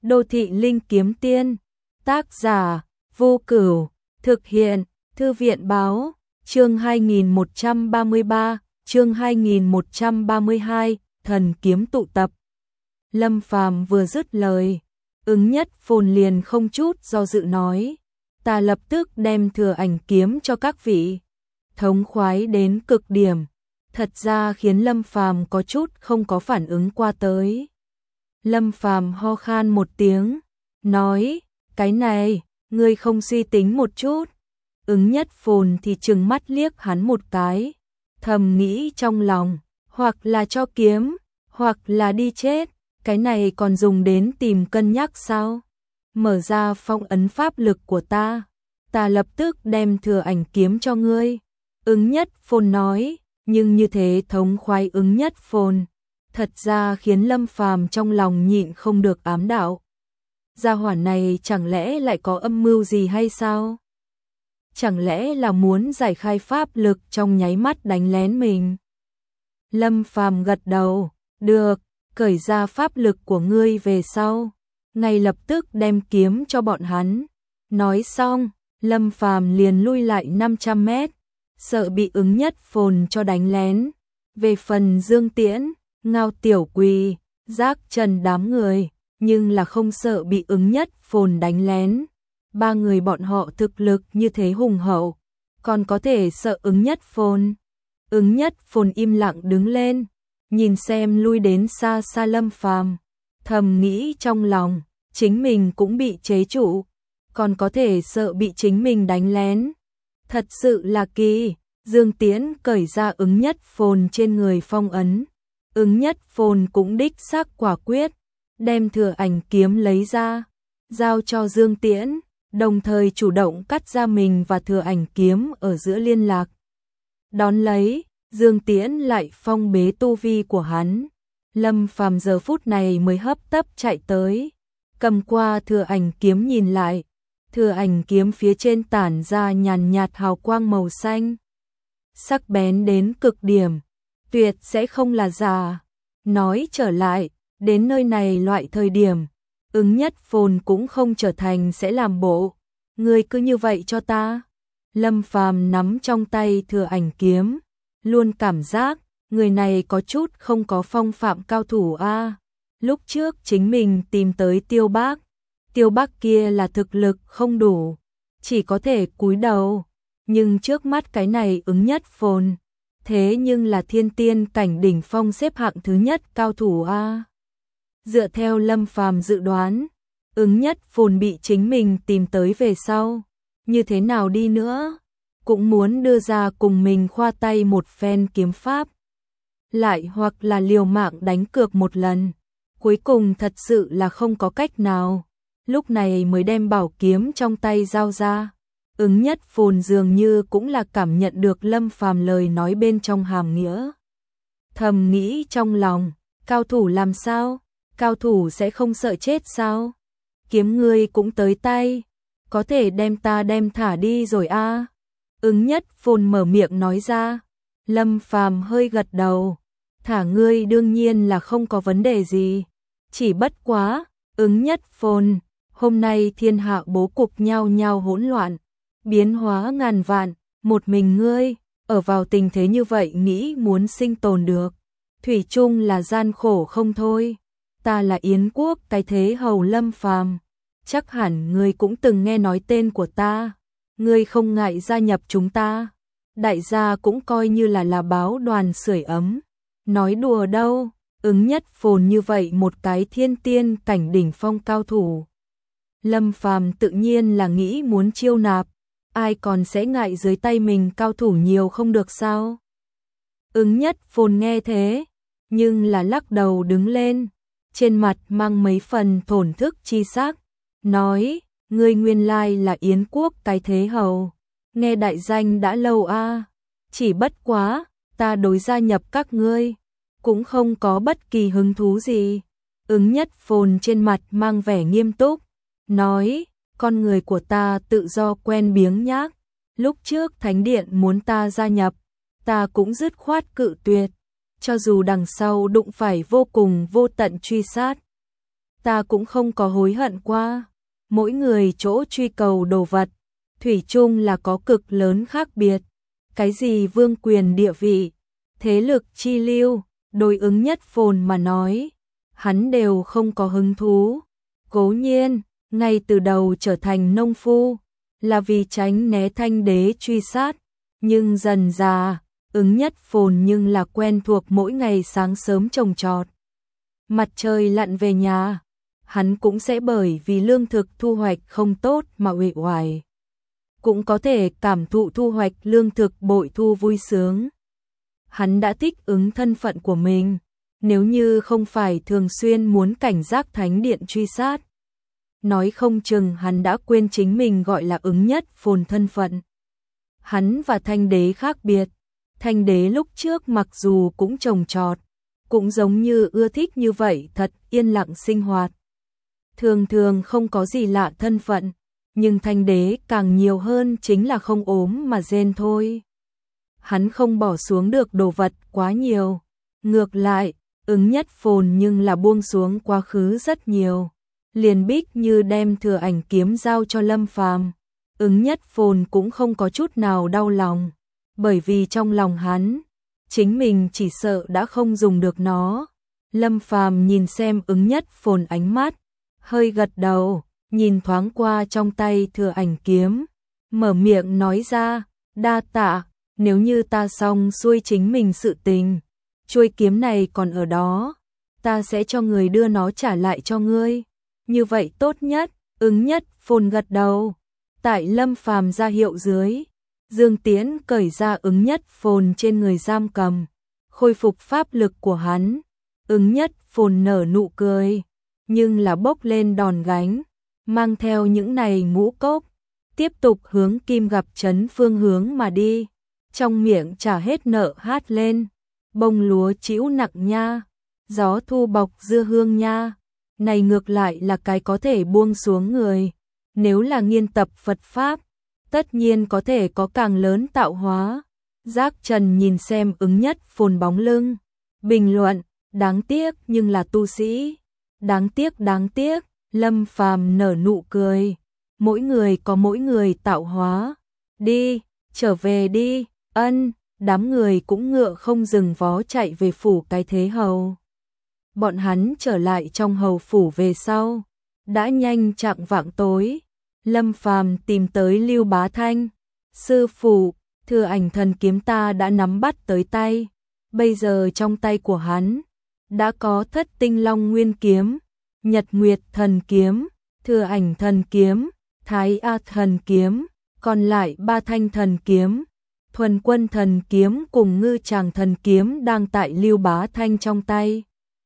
Đô thị linh kiếm tiên, tác giả, Vô Cửu, thực hiện, Thư viện báo, chương 2133, chương 2132, thần kiếm tụ tập. Lâm Phàm vừa dứt lời, Ứng Nhất Phồn liền không chút do dự nói, ta lập tức đem thừa ảnh kiếm cho các vị. Thống khoái đến cực điểm, thật ra khiến Lâm Phàm có chút không có phản ứng qua tới. Lâm Phàm ho khan một tiếng, nói, cái này, ngươi không suy tính một chút. Ứng Nhất Phồn thì trừng mắt liếc hắn một cái, thầm nghĩ trong lòng, hoặc là cho kiếm, hoặc là đi chết, cái này còn dùng đến tìm cân nhắc sao? Mở ra phong ấn pháp lực của ta lập tức đem thừa ảnh kiếm cho ngươi. Ứng Nhất Phồn nói, nhưng như thế thống khoái Ứng Nhất Phồn, thật ra khiến Lâm Phàm trong lòng nhịn không được ám đạo. Gia hỏa này chẳng lẽ lại có âm mưu gì hay sao? Chẳng lẽ là muốn giải khai pháp lực trong nháy mắt đánh lén mình? Lâm Phàm gật đầu, được, cởi ra pháp lực của ngươi về sau, ngay lập tức đem kiếm cho bọn hắn. Nói xong, Lâm Phàm liền lui lại 500 mét, sợ bị Ứng Nhất Phồn cho đánh lén. Về phần Dương Tiễn, Ngao Tiểu Quỳ, Giác Trần đám người, nhưng là không sợ bị Ứng Nhất Phồn đánh lén. Ba người bọn họ thực lực như thế hùng hậu, còn có thể sợ Ứng Nhất Phồn. Ứng Nhất Phồn im lặng đứng lên, nhìn xem lui đến xa xa Lâm Phàm, thầm nghĩ trong lòng, chính mình cũng bị chế trụ, còn có thể sợ bị chính mình đánh lén. Thật sự là kỳ. Dương Tiễn cởi ra Ứng Nhất Phồn trên người phong ấn. Ứng Nhất Phồn cũng đích xác quả quyết, đem thừa ảnh kiếm lấy ra, giao cho Dương Tiễn, đồng thời chủ động cắt ra mình và thừa ảnh kiếm ở giữa liên lạc. Đón lấy, Dương Tiễn lại phong bế tu vi của hắn. Lâm Phàm giờ phút này mới hấp tấp chạy tới, cầm qua thừa ảnh kiếm nhìn lại. Thừa ảnh kiếm phía trên tản ra nhàn nhạt hào quang màu xanh, sắc bén đến cực điểm, tuyệt sẽ không là giả. Nói trở lại, đến nơi này loại thời điểm, Ứng Nhất Phồn cũng không trở thành sẽ làm bộ. Ngươi cứ như vậy cho ta. Lâm Phàm nắm trong tay thừa ảnh kiếm, luôn cảm giác người này có chút không có phong phạm cao thủ a. Lúc trước chính mình tìm tới Tiêu Bác kia là thực lực không đủ, chỉ có thể cúi đầu, nhưng trước mắt cái này Ứng Nhất Phồn, thế nhưng là thiên tiên cảnh đỉnh phong xếp hạng thứ nhất cao thủ a. Dựa theo Lâm Phàm dự đoán, Ứng Nhất Phồn bị chính mình tìm tới về sau, như thế nào đi nữa, cũng muốn đưa ra cùng mình khoa tay một phen kiếm pháp, lại hoặc là liều mạng đánh cược một lần. Cuối cùng thật sự là không có cách nào, lúc này mới đem bảo kiếm trong tay giao ra. Ứng Nhất Phồn dường như cũng là cảm nhận được Lâm Phàm lời nói bên trong hàm nghĩa. Thầm nghĩ trong lòng, cao thủ làm sao? Cao thủ sẽ không sợ chết sao? Kiếm ngươi cũng tới tay, có thể đem ta đem thả đi rồi a. Ứng Nhất Phồn mở miệng nói ra. Lâm Phàm hơi gật đầu, thả ngươi đương nhiên là không có vấn đề gì, chỉ bất quá, Ứng Nhất Phồn, hôm nay thiên hạ bố cục nhao nhao hỗn loạn, biến hóa ngàn vạn, một mình ngươi, ở vào tình thế như vậy nghĩ muốn sinh tồn được, thủy chung là gian khổ không thôi. Ta là Yến Quốc cái thế hầu Lâm Phàm, chắc hẳn ngươi cũng từng nghe nói tên của ta, ngươi không ngại gia nhập chúng ta, đại gia cũng coi như là báo đoàn sưởi ấm. Nói đùa đâu, Ứng Nhất Phồn như vậy một cái thiên tiên cảnh đỉnh phong cao thủ, Lâm Phàm tự nhiên là nghĩ muốn chiêu nạp, ai còn sẽ ngại dưới tay mình cao thủ nhiều không được sao? Ứng Nhất Phồn nghe thế, nhưng là lắc đầu đứng lên, trên mặt mang mấy phần thổn thức chi sắc, nói, ngươi nguyên lai là Yến Quốc cái thế hầu, nghe đại danh đã lâu a, chỉ bất quá, ta đối gia nhập các ngươi, cũng không có bất kỳ hứng thú gì. Ứng Nhất Phồn trên mặt mang vẻ nghiêm túc, nói, con người của ta tự do quen biếng nhác, lúc trước Thánh Điện muốn ta gia nhập, ta cũng dứt khoát cự tuyệt, cho dù đằng sau đụng phải vô cùng vô tận truy sát. ta cũng không có hối hận qua. Mỗi người chỗ truy cầu đồ vật, thủy chung là có cực lớn khác biệt. Cái gì vương quyền địa vị, thế lực chi lưu, đối Ứng Nhất Phồn mà nói, hắn đều không có hứng thú. Cố nhiên, ngay từ đầu trở thành nông phu, là vì tránh né Thanh đế truy sát, nhưng dần dà, Ứng Nhất Phồn nhưng là quen thuộc mỗi ngày sáng sớm trồng trọt. Mặt trời lặn về nhà, hắn cũng sẽ bởi vì lương thực thu hoạch không tốt mà uể oải. Cũng có thể cảm thụ thu hoạch lương thực bội thu vui sướng. Hắn đã thích ứng thân phận của mình, nếu như không phải thường xuyên muốn cảnh giác thánh điện truy sát. Nói không chừng hắn đã quên chính mình gọi là Ứng Nhất Phồn thân phận. Hắn và Thanh đế khác biệt. Thanh đế lúc trước mặc dù cũng trồng trọt, cũng giống như ưa thích như vậy thật yên lặng sinh hoạt. Thường thường không có gì lạ thân phận, nhưng Thanh đế càng nhiều hơn chính là không ốm mà rên thôi. Hắn không bỏ xuống được đồ vật quá nhiều. Ngược lại, Ứng Nhất Phồn nhưng là buông xuống quá khứ rất nhiều. Liền Bích như đem Thừa Ảnh kiếm giao cho Lâm Phàm. Ứng Nhất Phồn cũng không có chút nào đau lòng, bởi vì trong lòng hắn, chính mình chỉ sợ đã không dùng được nó. Lâm Phàm nhìn xem Ứng Nhất Phồn ánh mắt, hơi gật đầu, nhìn thoáng qua trong tay Thừa Ảnh kiếm, mở miệng nói ra, đa tạ, nếu như ta xong xuôi chính mình sự tình, chuôi kiếm này còn ở đó, ta sẽ cho người đưa nó trả lại cho ngươi. Như vậy tốt nhất. Ứng Nhất Phồn gật đầu. Tại Lâm Phàm ra hiệu dưới, Dương Tiễn cởi ra Ứng Nhất Phồn trên người giam cầm, khôi phục pháp lực của hắn. Ứng Nhất Phồn nở nụ cười, nhưng là bốc lên đòn gánh, mang theo những này ngũ cốc, tiếp tục hướng Kim Gặp Trấn phương hướng mà đi, trong miệng trả hết nợ hát lên, bông lúa chĩu nặng nha, gió thu bọc dưa hương nha, này ngược lại là cái có thể buông xuống người, nếu là nghiên tập Phật Pháp, tất nhiên có thể có càng lớn tạo hóa. Giác Trần nhìn xem Ứng Nhất Phồn bóng lưng, bình luận, đáng tiếc nhưng là tu sĩ, đáng tiếc, Lâm Phàm nở nụ cười, mỗi người có mỗi người tạo hóa, đi, trở về đi, ân, đám người cũng ngựa không dừng vó chạy về phủ cái thế hầu. Bọn hắn trở lại trong hầu phủ về sau, đã nhanh chạng vạng tối, Lâm Phàm tìm tới Lưu Bá Thanh, sư phụ, Thừa Ảnh thần kiếm ta đã nắm bắt tới tay, bây giờ trong tay của hắn đã có Thất Tinh Long Nguyên kiếm, Nhật Nguyệt thần kiếm, Thừa Ảnh thần kiếm, Thái A thần kiếm, còn lại 3 thanh thần kiếm, Thuần Quân thần kiếm cùng Ngư Tràng thần kiếm đang tại Lưu Bá Thanh trong tay,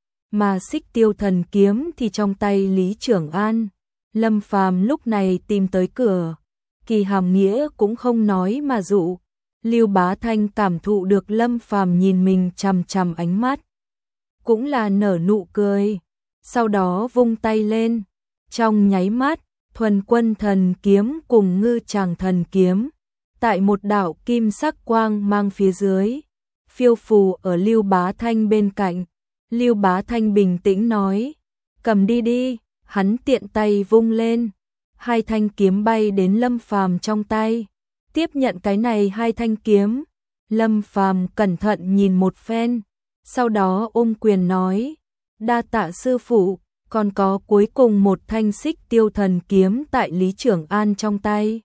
mà Xích Tiêu thần kiếm thì trong tay Lý Trưởng An. Lâm Phàm lúc này tìm tới cửa, Kỳ Hàm Nghĩa cũng không nói mà dụ. Lưu Bá Thanh cảm thụ được Lâm Phàm nhìn mình chằm chằm ánh mắt, cũng là nở nụ cười, sau đó vung tay lên, trong nháy mắt, Thuần Quân thần kiếm cùng Ngư Tràng thần kiếm, tại một đạo kim sắc quang mang phía dưới, phiêu phù ở Lưu Bá Thanh bên cạnh. Lưu Bá Thanh bình tĩnh nói, cầm đi đi, hắn tiện tay vung lên, 2 thanh kiếm bay đến Lâm Phàm trong tay. Tiếp nhận cái này 2 thanh kiếm, Lâm Phàm cẩn thận nhìn một phen, sau đó ôm quyền nói, đa tạ sư phụ, còn có cuối cùng 1 thanh Xích Tiêu thần kiếm tại Lý Trưởng An trong tay.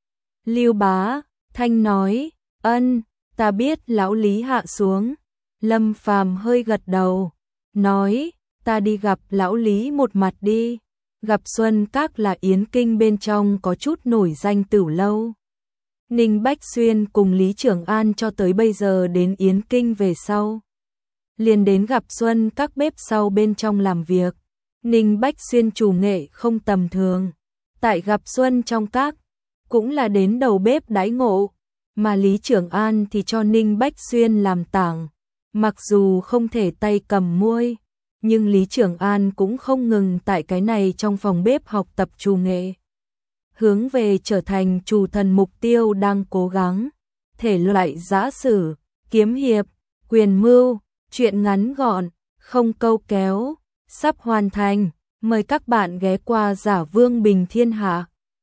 Lưu Bá Thanh nói, ân, ta biết lão Lý hạ xuống. Lâm Phàm hơi gật đầu, nói, ta đi gặp lão Lý một mặt đi. Gặp Xuân Các là Yến Kinh bên trong có chút nổi danh Tửu lâu. Ninh Bách Xuyên cùng Lý Trưởng An cho tới bây giờ đến Yến Kinh về sau, liền đến gặp Xuân Các bếp sau bên trong làm việc. Ninh Bách Xuyên chủ nghệ không tầm thường, tại gặp Xuân trong Các cũng là đến đầu bếp đãi ngộ, mà Lý Trưởng An thì cho Ninh Bách Xuyên làm tảng. Mặc dù không thể tay cầm muôi, nhưng Lý Trưởng An cũng không ngừng tại cái này trong phòng bếp học tập trù nghệ. Hướng về trở thành chủ thần mục tiêu đang cố gắng. Thể loại giã sử, kiếm hiệp, quyền mưu, truyện ngắn gọn, không câu kéo, sắp hoàn thành. Mời các bạn ghé qua Giả Vương Bình Thiên Hạ.